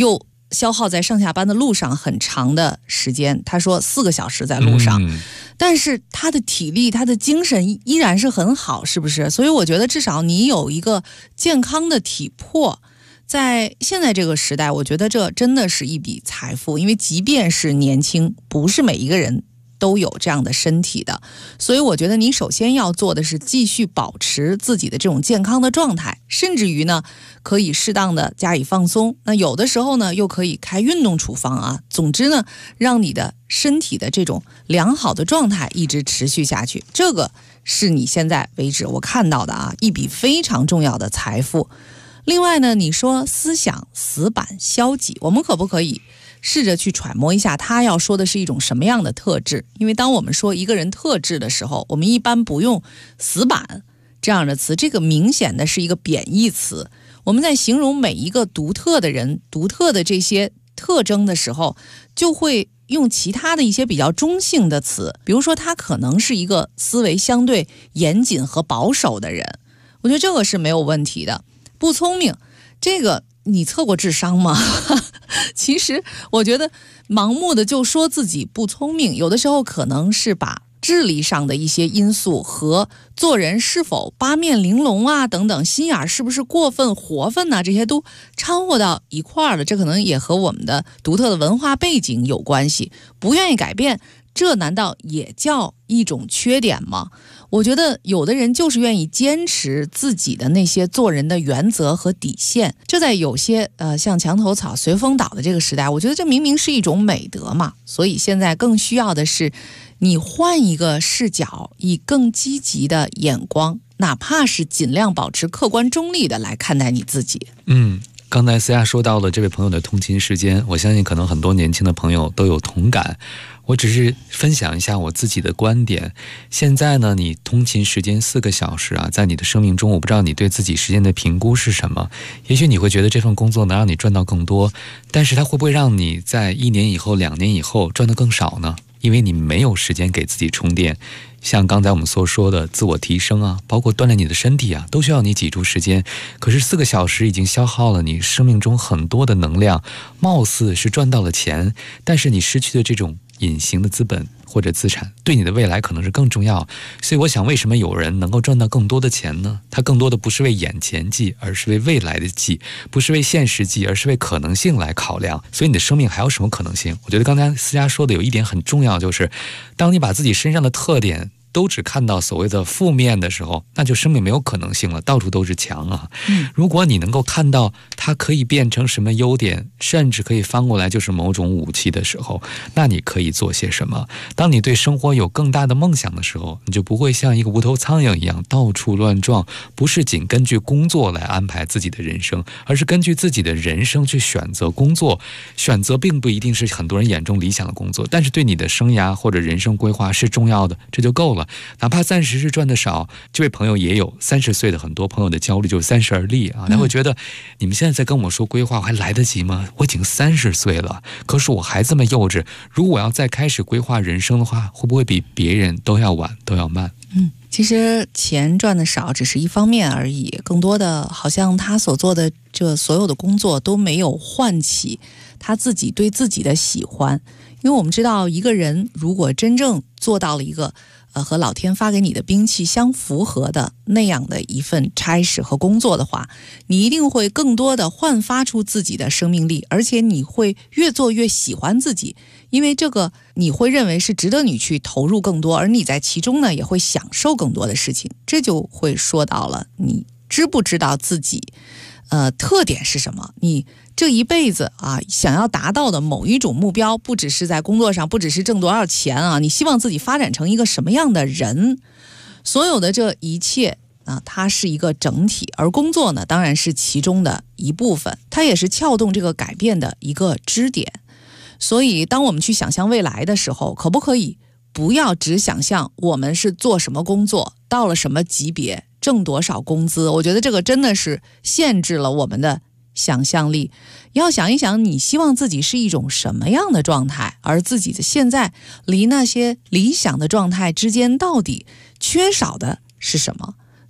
消耗在上下班的路上很长的时间，他说4个小时在路上，但是他的体力他的精神依然是很好，是不是？所以我觉得至少你有一个健康的体魄，在现在这个时代，我觉得这真的是一笔财富，因为即便是年轻，不是每一个人都有这样的身体的，所以我觉得你首先要做的是继续保持自己的这种健康的状态，甚至于呢可以适当的加以放松，那有的时候呢又可以开运动处方啊，总之呢让你的身体的这种良好的状态一直持续下去，这个是你现在为止我看到的啊一笔非常重要的财富。另外呢，你说思想死板消极，我们可不可以试着去揣摩一下他要说的是一种什么样的特质？因为当我们说一个人特质的时候，我们一般不用死板这样的词，这个明显的是一个贬义词。我们在形容每一个独特的人、独特的这些特征的时候，就会用其他的一些比较中性的词，比如说他可能是一个思维相对严谨和保守的人，我觉得这个是没有问题的。不聪明，这个你测过智商吗？其实我觉得盲目的就说自己不聪明，有的时候可能是把智力上的一些因素和做人是否八面玲珑啊等等，心眼是不是过分活分啊，这些都掺和到一块儿了，这可能也和我们的独特的文化背景有关系。不愿意改变，这难道也叫一种缺点吗？我觉得有的人就是愿意坚持自己的那些做人的原则和底线，这在有些像墙头草随风倒的这个时代，我觉得这明明是一种美德嘛。所以现在更需要的是你换一个视角，以更积极的眼光，哪怕是尽量保持客观中立的来看待你自己。 刚才思雅说到了这位朋友的通勤时间，我相信可能很多年轻的朋友都有同感。我只是分享一下我自己的观点。现在呢，你通勤时间4个小时啊，在你的生命中，我不知道你对自己时间的评估是什么。也许你会觉得这份工作能让你赚到更多，但是它会不会让你在1年以后、2年以后赚得更少呢？因为你没有时间给自己充电。像刚才我们所说的自我提升啊，包括锻炼你的身体啊，都需要你挤出时间。可是4个小时已经消耗了你生命中很多的能量，貌似是赚到了钱，但是你失去的这种隐形的资本或者资产，对你的未来可能是更重要。所以我想，为什么有人能够赚到更多的钱呢？他更多的不是为眼前计，而是为未来的计，不是为现实计，而是为可能性来考量。所以你的生命还有什么可能性？我觉得刚才思佳说的有一点很重要，就是当你把自己身上的特点都只看到所谓的负面的时候，那就生命没有可能性了，到处都是墙啊。如果你能够看到它可以变成什么优点，甚至可以翻过来就是某种武器的时候，那你可以做些什么？当你对生活有更大的梦想的时候，你就不会像一个无头苍蝇一样到处乱撞，不是仅根据工作来安排自己的人生，而是根据自己的人生去选择工作。选择并不一定是很多人眼中理想的工作，但是对你的生涯或者人生规划是重要的，这就够了。哪怕暂时是赚的少，这位朋友也有30岁的很多朋友的焦虑就是30而立啊，他会觉得你们现在在跟我说规划，我还来得及吗？我已经30岁了，可是我还这么幼稚，如果我要再开始规划人生的话，会不会比别人都要晚，都要慢？ 其实钱赚的少只是一方面而已，更多的好像他所做的这所有的工作都没有唤起他自己对自己的喜欢。因为我们知道，一个人如果真正做到了一个和老天发给你的兵器相符合的那样的一份差事和工作的话，你一定会更多的焕发出自己的生命力，而且你会越做越喜欢自己，因为这个你会认为是值得你去投入更多，而你在其中呢也会享受更多的事情。这就会说到了你知不知道自己特点是什么，你这一辈子啊想要达到的某一种目标，不只是在工作上，不只是挣多少钱啊，你希望自己发展成一个什么样的人，所有的这一切啊，它是一个整体，而工作呢当然是其中的一部分，它也是撬动这个改变的一个支点。所以当我们去想象未来的时候，可不可以不要只想象我们是做什么工作，到了什么级别，挣多少工资？我觉得这个真的是限制了我们的想象力。要想一想你希望自己是一种什么样的状态，而自己的现在离那些理想的状态之间到底缺少的是什么？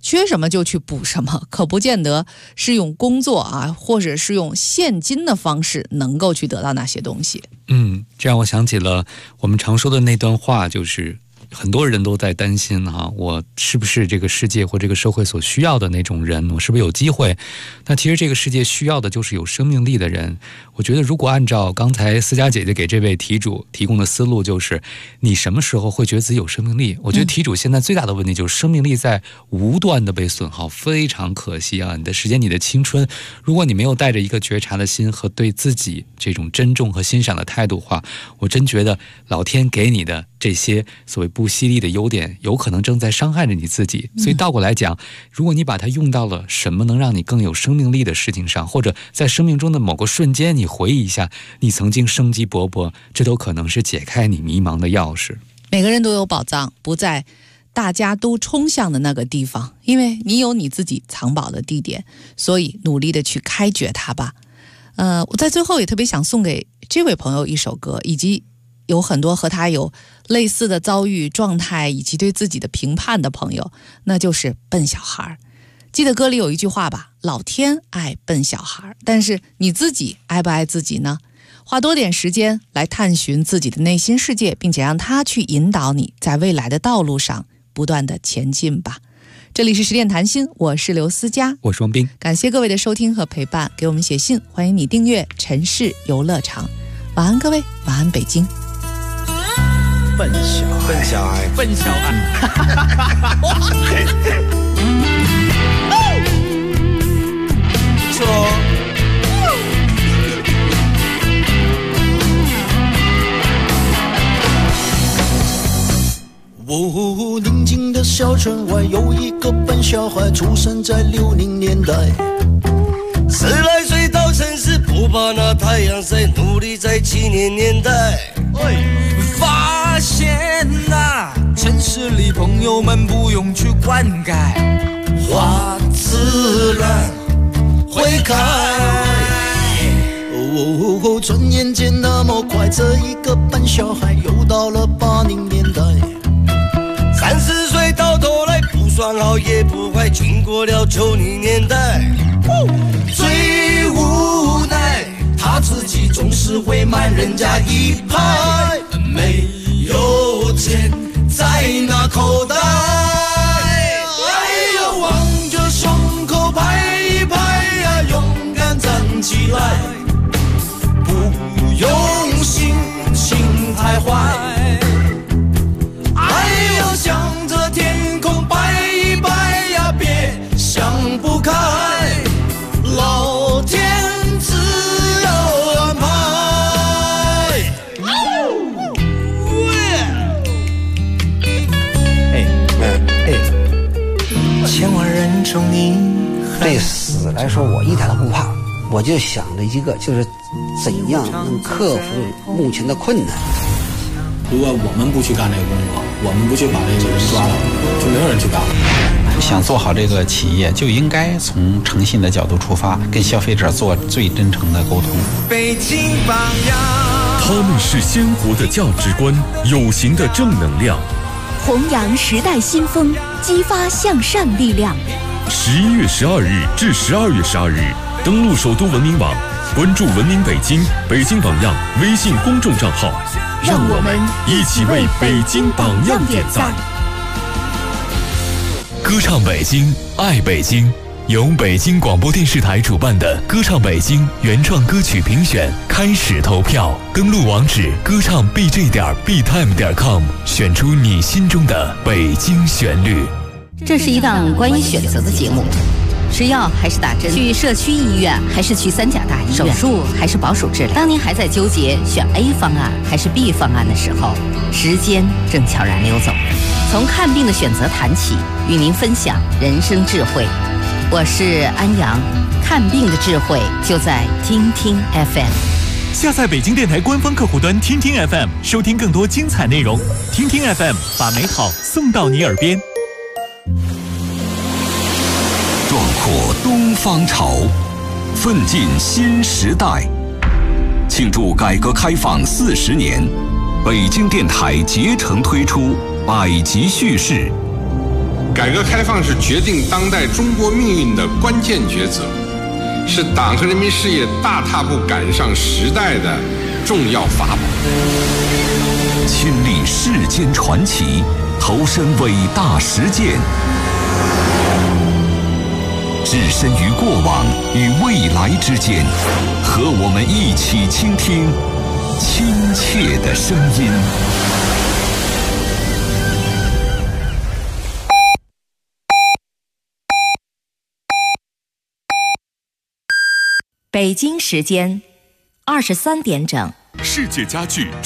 缺什么就去补什么，可不见得是用工作啊，或者是用现金的方式能够去得到那些东西。 这让我想起了我们常说的那段话，就是很多人都在担心我是不是这个世界或这个社会所需要的那种人，我是不是有机会？那其实这个世界需要的就是有生命力的人。我觉得如果按照刚才思佳姐姐给这位题主提供的思路，就是你什么时候会觉得自己有生命力？我觉得题主现在最大的问题就是生命力在无端的被损耗，非常可惜啊！你的时间，你的青春，如果你没有带着一个觉察的心和对自己这种珍重和欣赏的态度的话，我真觉得老天给你的这些所谓不犀利的优点，有可能正在伤害着你自己。所以倒过来讲，如果你把它用到了什么能让你更有生命力的事情上，或者在生命中的某个瞬间，你回忆一下你曾经生机勃勃，这都可能是解开你迷茫的钥匙。 每个人都有宝藏，不在大家都冲向的那个地方，因为你有你自己藏宝的地点，所以努力的去开掘它吧。我在最后也特别想送给这位朋友一首歌，以及有很多和他有类似的遭遇状态以及对自己的评判的朋友，那就是笨小孩。记得歌里有一句话吧，老天爱笨小孩，但是你自己爱不爱自己呢？花多点时间来探寻自己的内心世界，并且让他去引导你在未来的道路上不断的前进吧。这里是十点谈心，我是刘思佳， 我是王斌， 感谢各位的收听和陪伴，给我们写信，欢迎你订阅城市游乐场。晚安各位，晚安北京。 笨小孩，笨小孩，笨小孩。不错。宁静的小村外有一个笨小孩，出生在60年代。10来岁到城市，不怕那太阳晒，努力在70年代。发现城市里朋友们不用去灌溉，花自然会开。转眼间那么快，这一个笨小孩又到了80年代。30岁到头来不算好也不坏，经过了90年代。最无奈他自己总是会慢人家一拍，没有钱在那口袋。哎呀，望着胸口拍一拍呀，勇敢站起来，不用心情太坏。哎呀，向着天空摆一摆呀，别想不开，老天自有安排。 千万人中你对死来说我一点都不怕，我就想着一个，就是怎样能克服目前的困难。 如果我们不去干这个工作，我们不去把这个人抓到，就没有人去干了。 想做好这个企业，就应该从诚信的角度出发，跟消费者做最真诚的沟通。 北京榜样， 他们是鲜活的价值观，有形的正能量， 弘扬时代新风，激发向善力量。 11月12日至12月12日，登录首都文明网，关注文明北京、北京榜样微信公众账号，让我们一起为北京榜样点赞。 歌唱北京，爱北京，由北京广播电视台主办的歌唱北京原创歌曲评选开始投票，登录网址歌唱 bj.btime.com， 选出你心中的北京旋律。 这是一档关于选择的节目，吃药还是打针，去社区医院还是去3甲大医院，手术还是保守治疗。当您还在纠结选 A 方案还是 B 方案的时候，时间正悄然溜走。从看病的选择谈起，与您分享人生智慧。我是安阳，看病的智慧就在听听 FM。 下载北京电台官方客户端听听 FM， 收听更多精彩内容。听听 FM， 把美好送到你耳边。 壮阔东方潮，奋进新时代。庆祝改革开放40年，北京电台竭诚推出百集叙事， 改革开放是决定当代中国命运的关键抉择，是党和人民事业大踏步赶上时代的重要法宝。 亲历世间传奇，投身伟大实践，置身于过往与未来之间，和我们一起倾听亲切的声音。 北京时间23点整。 世界家具